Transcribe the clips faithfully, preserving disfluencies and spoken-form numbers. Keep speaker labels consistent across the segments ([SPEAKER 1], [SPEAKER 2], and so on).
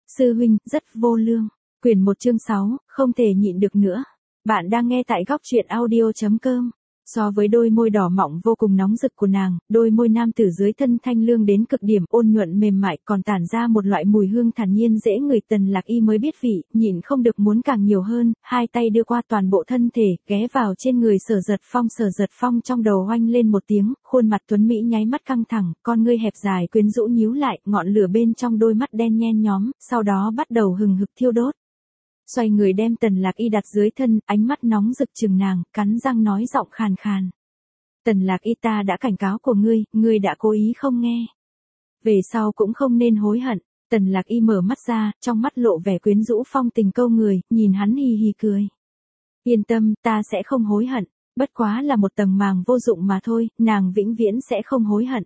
[SPEAKER 1] Sư huynh, rất vô lương. Quyển một chương sáu, không thể nhịn được nữa. Bạn đang nghe tại góc truyện audio.com. So với đôi môi đỏ mọng vô cùng nóng rực của nàng, đôi môi nam tử dưới thân thanh lương đến cực điểm, ôn nhuận mềm mại, còn tản ra một loại mùi hương thản nhiên dễ ngửi. Tần Lạc Y mới biết vị, nhịn không được muốn càng nhiều hơn, hai tay đưa qua toàn bộ thân thể, ghé vào trên người Sở Giật Phong. Sở Giật Phong trong đầu oanh lên một tiếng, khuôn mặt tuấn mỹ nháy mắt căng thẳng, con ngươi hẹp dài quyến rũ nhíu lại, ngọn lửa bên trong đôi mắt đen nhen nhóm, sau đó bắt đầu hừng hực thiêu đốt. Xoay người đem Tần Lạc Y đặt dưới thân, ánh mắt nóng rực chừng nàng, cắn răng nói giọng khàn khàn. Tần Lạc Y, ta đã cảnh cáo của ngươi, ngươi đã cố ý không nghe. Về sau cũng không nên hối hận. Tần Lạc Y mở mắt ra, trong mắt lộ vẻ quyến rũ phong tình câu người, nhìn hắn hì hì cười. Yên tâm, ta sẽ không hối hận, bất quá là một tầng màng vô dụng mà thôi, nàng vĩnh viễn sẽ không hối hận.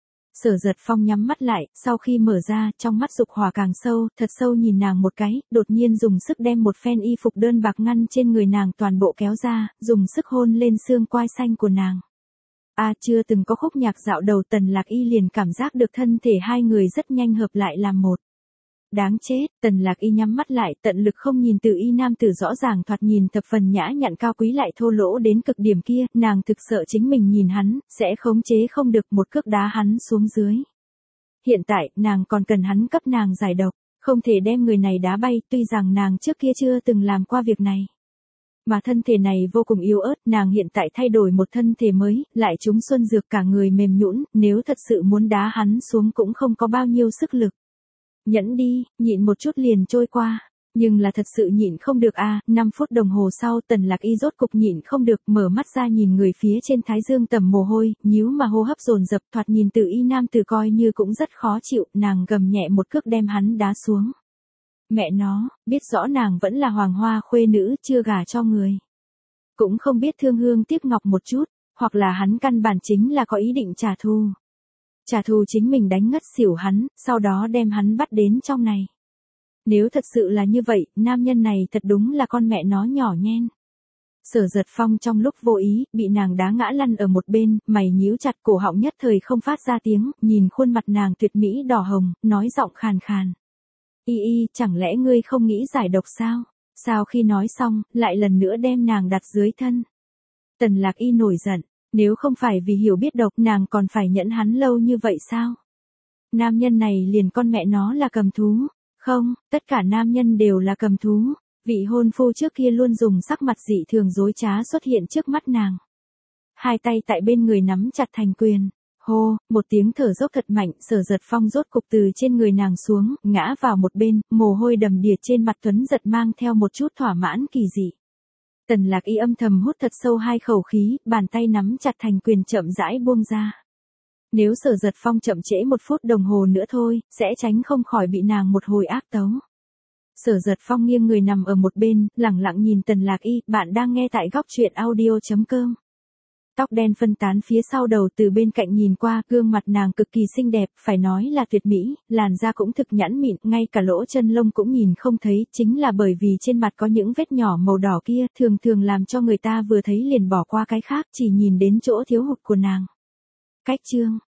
[SPEAKER 1] Sở Giật Phong nhắm mắt lại, sau khi mở ra, trong mắt dục hỏa càng sâu, thật sâu nhìn nàng một cái, đột nhiên dùng sức đem một phen y phục đơn bạc ngăn trên người nàng toàn bộ kéo ra, dùng sức hôn lên xương quai xanh của nàng. A à, chưa từng có khúc nhạc dạo đầu, Tần Lạc Y liền cảm giác được thân thể hai người rất nhanh hợp lại làm một. Đáng chết, Tần Lạc Y nhắm mắt lại, tận lực không nhìn Từ Y nam tử rõ ràng thoạt nhìn thập phần nhã nhặn cao quý lại thô lỗ đến cực điểm kia, nàng thực sợ chính mình nhìn hắn, sẽ khống chế không được một cước đá hắn xuống dưới. Hiện tại, nàng còn cần hắn cấp nàng giải độc, không thể đem người này đá bay, tuy rằng nàng trước kia chưa từng làm qua việc này. Mà thân thể này vô cùng yếu ớt, nàng hiện tại thay đổi một thân thể mới, lại trúng xuân dược cả người mềm nhũn, nếu thật sự muốn đá hắn xuống cũng không có bao nhiêu sức lực. Nhẫn đi, nhịn một chút liền trôi qua, nhưng là thật sự nhịn không được a. À, năm phút đồng hồ sau, Tần Lạc Y rốt cục nhịn không được, mở mắt ra nhìn người phía trên thái dương tầm mồ hôi, nhíu mà hô hấp dồn dập, thoạt nhìn Từ Y nam tử coi như cũng rất khó chịu, nàng gầm nhẹ một cước đem hắn đá xuống. Mẹ nó, biết rõ nàng vẫn là hoàng hoa khuê nữ, chưa gả cho người. Cũng không biết thương hương tiếc ngọc một chút, hoặc là hắn căn bản chính là có ý định trả thù. Trả thù chính mình đánh ngất xỉu hắn, sau đó đem hắn bắt đến trong này. Nếu thật sự là như vậy, nam nhân này thật đúng là con mẹ nó nhỏ nhen. Sở Giật Phong trong lúc vô ý, bị nàng đá ngã lăn ở một bên, mày nhíu chặt, cổ họng nhất thời không phát ra tiếng, nhìn khuôn mặt nàng tuyệt mỹ đỏ hồng, nói giọng khàn khàn. Y y, chẳng lẽ ngươi không nghĩ giải độc sao? Sau khi nói xong, lại lần nữa đem nàng đặt dưới thân. Tần Lạc Y nổi giận. Nếu không phải vì hiểu biết độc, nàng còn phải nhẫn hắn lâu như vậy sao? Nam nhân này liền con mẹ nó là cầm thú. Không, tất cả nam nhân đều là cầm thú. Vị hôn phu trước kia luôn dùng sắc mặt dị thường dối trá xuất hiện trước mắt nàng. Hai tay tại bên người nắm chặt thành quyền. Hô, một tiếng thở dốc thật mạnh, Sở Giật Phong rốt cục từ trên người nàng xuống, ngã vào một bên, mồ hôi đầm đìa trên mặt tuấn giật mang theo một chút thỏa mãn kỳ dị. Tần Lạc Y âm thầm hút thật sâu hai khẩu khí, bàn tay nắm chặt thành quyền chậm rãi buông ra. Nếu Sở Giật Phong chậm trễ một phút đồng hồ nữa thôi, sẽ tránh không khỏi bị nàng một hồi ác tấu. Sở Giật Phong nghiêng người nằm ở một bên, lẳng lặng nhìn Tần Lạc Y, bạn đang nghe tại góc truyện audio.com. Tóc đen phân tán phía sau đầu, từ bên cạnh nhìn qua, gương mặt nàng cực kỳ xinh đẹp, phải nói là tuyệt mỹ, làn da cũng thực nhẵn mịn, ngay cả lỗ chân lông cũng nhìn không thấy, chính là bởi vì trên mặt có những vết nhỏ màu đỏ kia, thường thường làm cho người ta vừa thấy liền bỏ qua cái khác, chỉ nhìn đến chỗ thiếu hụt của nàng. Cách chương,